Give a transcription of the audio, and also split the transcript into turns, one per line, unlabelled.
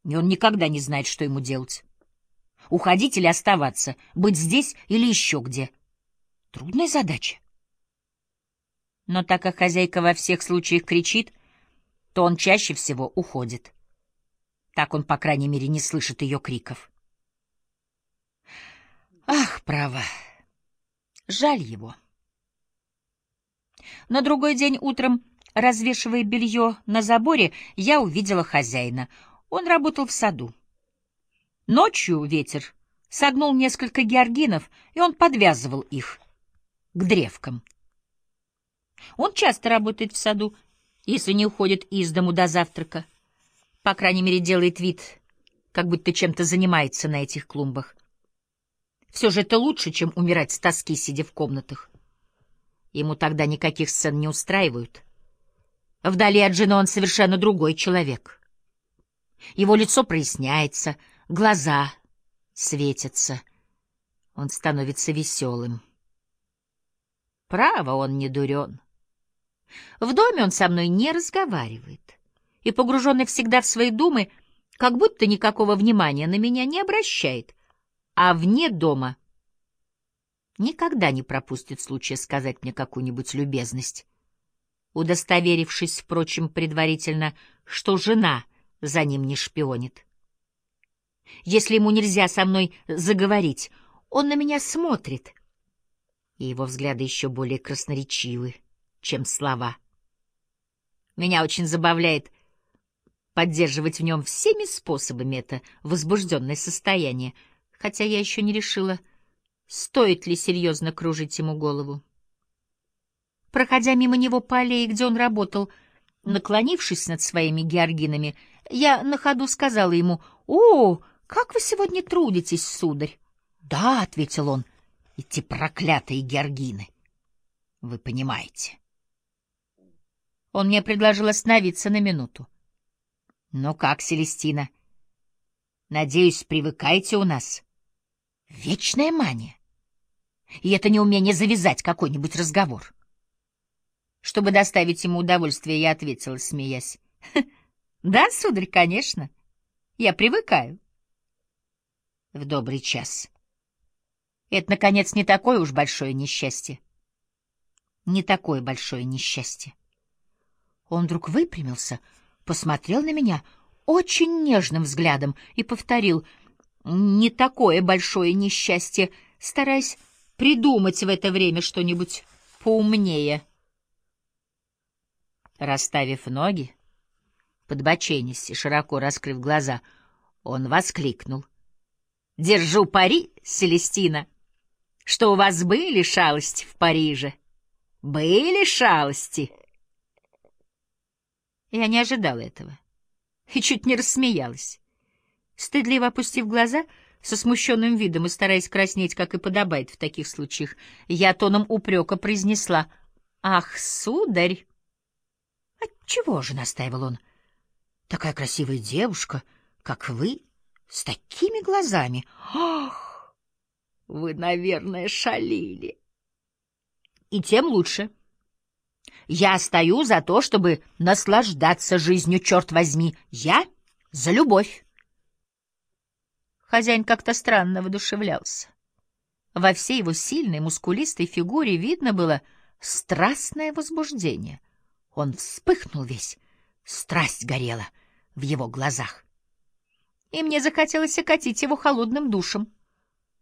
и он никогда не знает, что ему делать. Уходить или оставаться, быть здесь или еще где. Трудная задача. Но так как хозяйка во всех случаях кричит, то он чаще всего уходит. Так он, по крайней мере, не слышит ее криков. Ах, право, жаль его. На другой день утром, развешивая белье на заборе, я увидела хозяина. Он работал в саду. Ночью ветер согнул несколько георгинов, и он подвязывал их к древкам. Он часто работает в саду, если не уходит из дому до завтрака. По крайней мере, делает вид, как будто чем-то занимается на этих клумбах. Все же это лучше, чем умирать с тоски, сидя в комнатах. Ему тогда никаких сцен не устраивают. Вдали от жены он совершенно другой человек. Его лицо проясняется, глаза светятся. Он становится веселым. Право, он не дурен. В доме он со мной не разговаривает и, погруженный всегда в свои думы, как будто никакого внимания на меня не обращает, а вне дома никогда не пропустит случая сказать мне какую-нибудь любезность, удостоверившись, впрочем, предварительно, что жена за ним не шпионит. Если ему нельзя со мной заговорить, он на меня смотрит, и его взгляды еще более красноречивы, чем слова. Меня очень забавляет поддерживать в нем всеми способами это возбужденное состояние, хотя я еще не решила, стоит ли серьезно кружить ему голову. Проходя мимо него по аллее, где он работал, наклонившись над своими георгинами, я на ходу сказала ему: «О, как вы сегодня трудитесь, сударь!» «Да», — ответил он, — «эти проклятые георгины, вы понимаете». Он мне предложил остановиться на минуту. «Ну как, Селестина? Надеюсь, привыкаете у нас?» Вечная мания. И это неумение завязать какой-нибудь разговор. Чтобы доставить ему удовольствие, я ответила, смеясь: «Да, сударь, конечно. Я привыкаю». В добрый час. Это, наконец, не такое уж большое несчастье. Не такое большое несчастье. Он вдруг выпрямился, посмотрел на меня очень нежным взглядом и повторил: «Не такое большое несчастье», стараясь придумать в это время что-нибудь поумнее. Расставив ноги, подбоченясь и широко раскрыв глаза, он воскликнул: «Держу пари, Селестина, что у вас были шалости в Париже. Были шалости». Я не ожидала этого и чуть не рассмеялась. Стыдливо опустив глаза, со смущенным видом и стараясь краснеть, как и подобает в таких случаях, я тоном упрека произнесла: «Ах, сударь!» «Отчего же?» — настаивал он. «Такая красивая девушка, как вы, с такими глазами! Ах, вы, наверное, шалили!» «И тем лучше. Я стою за то, чтобы наслаждаться жизнью, черт возьми. Я за любовь». Хозяин как-то странно воодушевлялся. Во всей его сильной, мускулистой фигуре видно было страстное возбуждение. Он вспыхнул весь, страсть горела в его глазах. И мне захотелось окатить его холодным душем.